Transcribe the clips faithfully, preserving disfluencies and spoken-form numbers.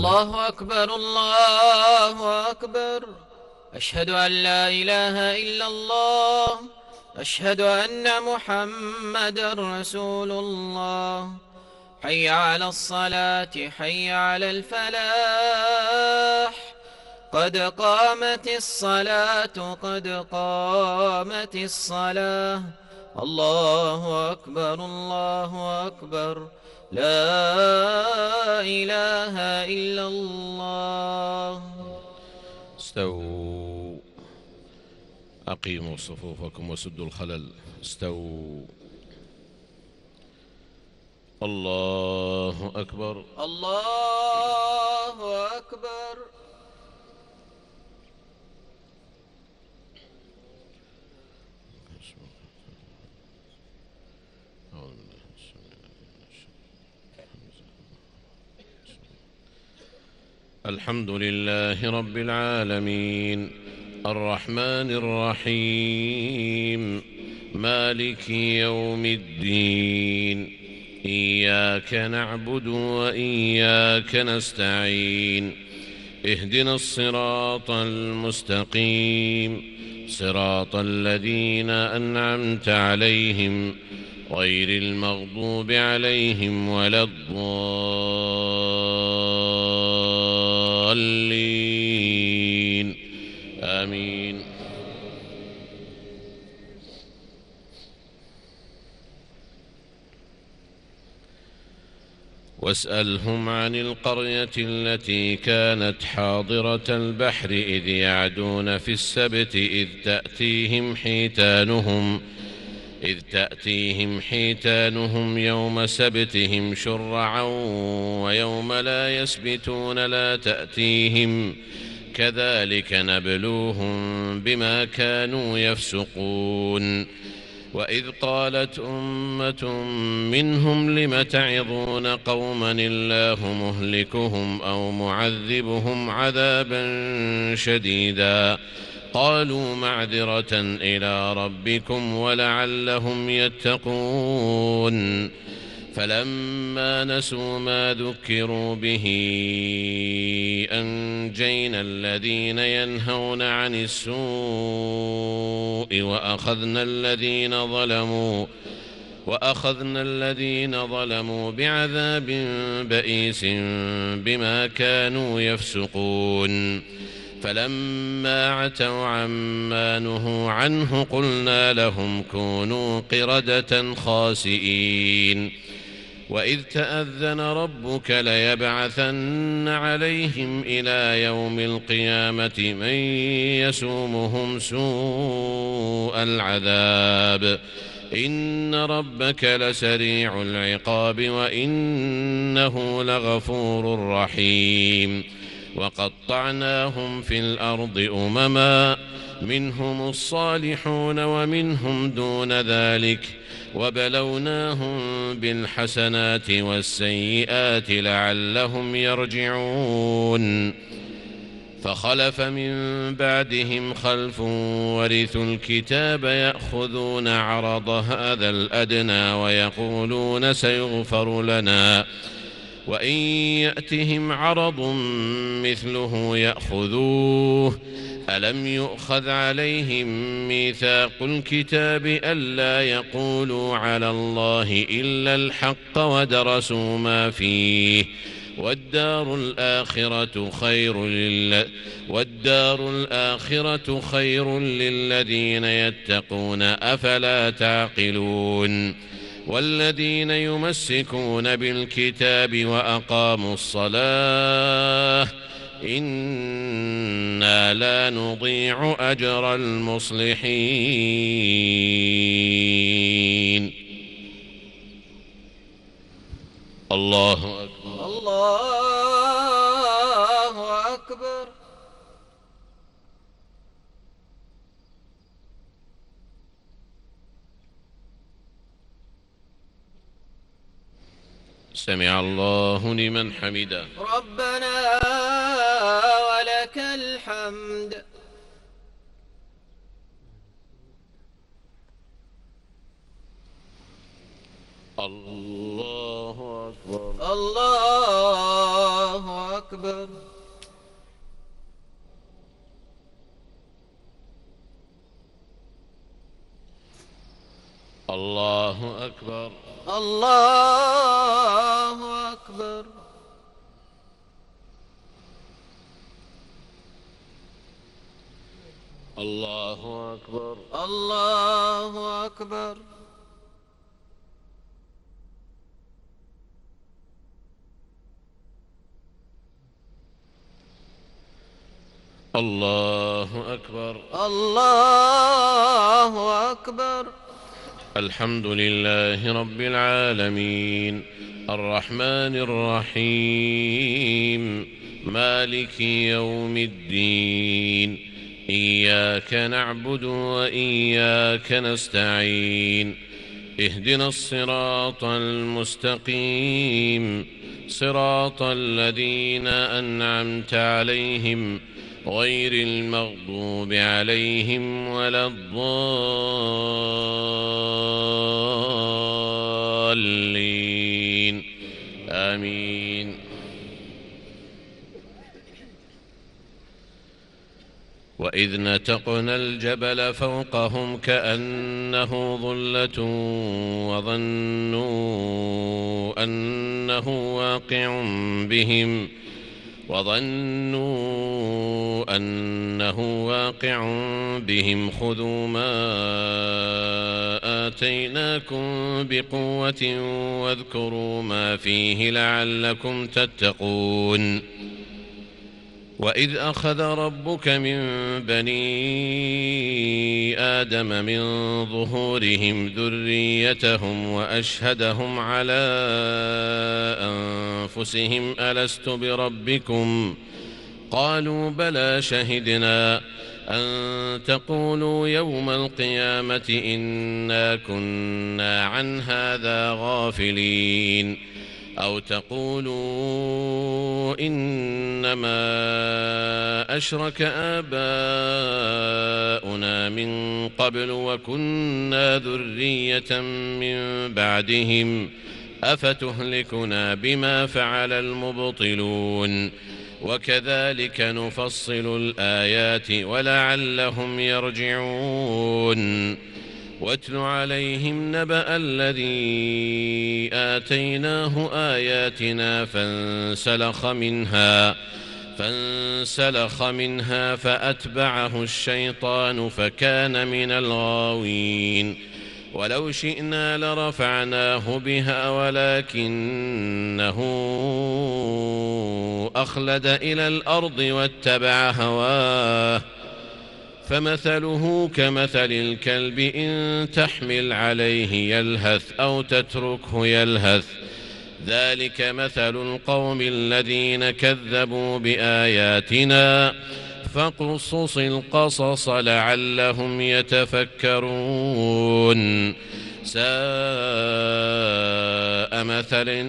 الله أكبر الله أكبر. أشهد أن لا إله إلا الله. أشهد أن محمدًا رسول الله. حي على الصلاة حي على الفلاح. قد قامت الصلاة قد قامت الصلاة. الله أكبر الله أكبر. لا إله إلا الله. استووا، أقيموا صفوفكم وسدوا الخلل. استووا. الله أكبر الله أكبر. الحمد لله رب العالمين، الرحمن الرحيم، مالك يوم الدين. إياك نعبد وإياك نستعين. اهدنا الصراط المستقيم، صراط الذين أنعمت عليهم غير المغضوب عليهم ولا الضالين. آمين. واسألهم عن القرية التي كانت حاضرة البحر إذ يعدون في السبت إذ تأتيهم حيتانهم إذ تأتيهم حيتانهم يوم سبتهم شرعا ويوم لا يسبتون لا تأتيهم كذلك نبلوهم بما كانوا يفسقون. وإذ قالت أمة منهم لم تعظون قوما الله مهلكهم أو معذبهم عذابا شديدا قالوا معذرة إلى ربكم ولعلهم يتقون. فلما نسوا ما ذكروا به أنجينا الذين ينهون عن السوء وأخذنا الذين ظلموا وأخذنا الذين ظلموا بعذاب بئيس بما كانوا يفسقون. فلما عتوا عما نهوا عنه قلنا لهم كونوا قردة خاسئين. وإذ تأذن ربك ليبعثن عليهم إلى يوم القيامة من يسومهم سوء العذاب إن ربك لسريع العقاب وإنه لغفور رحيم. وقطعناهم في الأرض أمما منهم الصالحون ومنهم دون ذلك وبلوناهم بالحسنات والسيئات لعلهم يرجعون. فخلف من بعدهم خلف ورثوا الكتاب يأخذون عرض هذا الأدنى ويقولون سيغفر لنا وإن يأتهم عرض مثله يأخذوه. ألم يؤخذ عليهم ميثاق الكتاب ألا يقولوا على الله إلا الحق ودرسوا ما فيه والدار الآخرة خير لل... والدار الآخرة خير للذين يتقون أفلا تعقلون. والذين يمسكون بالكتاب وأقاموا الصلاة إنا لا نضيع أجر المصلحين. الله أكبر الله أكبر. سمع الله لمن حمده. ربنا ولك الحمد. الله أكبر الله أكبر. أكبر. الله أكبر. الله أكبر. الله أكبر. الله أكبر. الله أكبر. الله أكبر. الحمد لله رب العالمين الرحمن الرحيم مالك يوم الدين إياك نعبد وإياك نستعين اهدنا الصراط المستقيم صراط الذين أنعمت عليهم غير المغضوب عليهم ولا الضالين آمين. وإذ نتقنا الجبل فوقهم كأنه ظلة وظنوا أنه واقع بهم وظنوا أنه واقع بهم خذوا ما آتيناكم بقوة واذكروا ما فيه لعلكم تتقون. وإذ أخذ ربك من بني آدم من ظهورهم ذريتهم وأشهدهم على أنفسهم ألست بربكم قالوا بلى شهدنا أن تقولوا يوم القيامة إنا كنا عن هذا غافلين أو تقولوا إنما أشرك آباؤنا من قبل وكنا ذرية من بعدهم أفتهلكنا بما فعل المبطلون وكذلك نفصل الآيات ولعلهم يرجعون. واتل عليهم نبأ الذي آتيناه آياتنا فانسلخ منها فانسلخ منها فأتبعه الشيطان فكان من الغاوين. ولو شئنا لرفعناه بها ولكنه أخلد إلى الأرض واتبع هواه فمثله كمثل الكلب إن تحمل عليه يلهث أو تتركه يلهث ذلك مثل القوم الذين كذبوا بآياتنا فاقصص القصص لعلهم يتفكرون. ساء مثل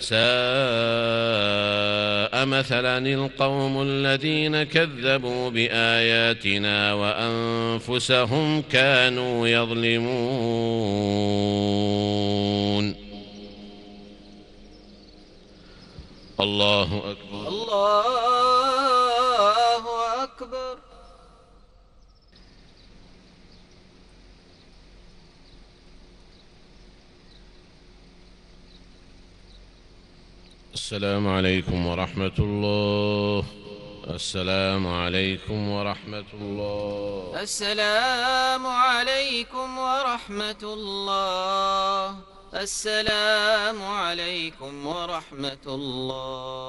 ساء مثلا القوم الذين كذبوا بآياتنا وأنفسهم كانوا يظلمون. الله أكبر. الله أكبر. السلام عليكم ورحمة الله. السلام عليكم ورحمة الله. السلام عليكم ورحمة الله. السلام عليكم ورحمة الله.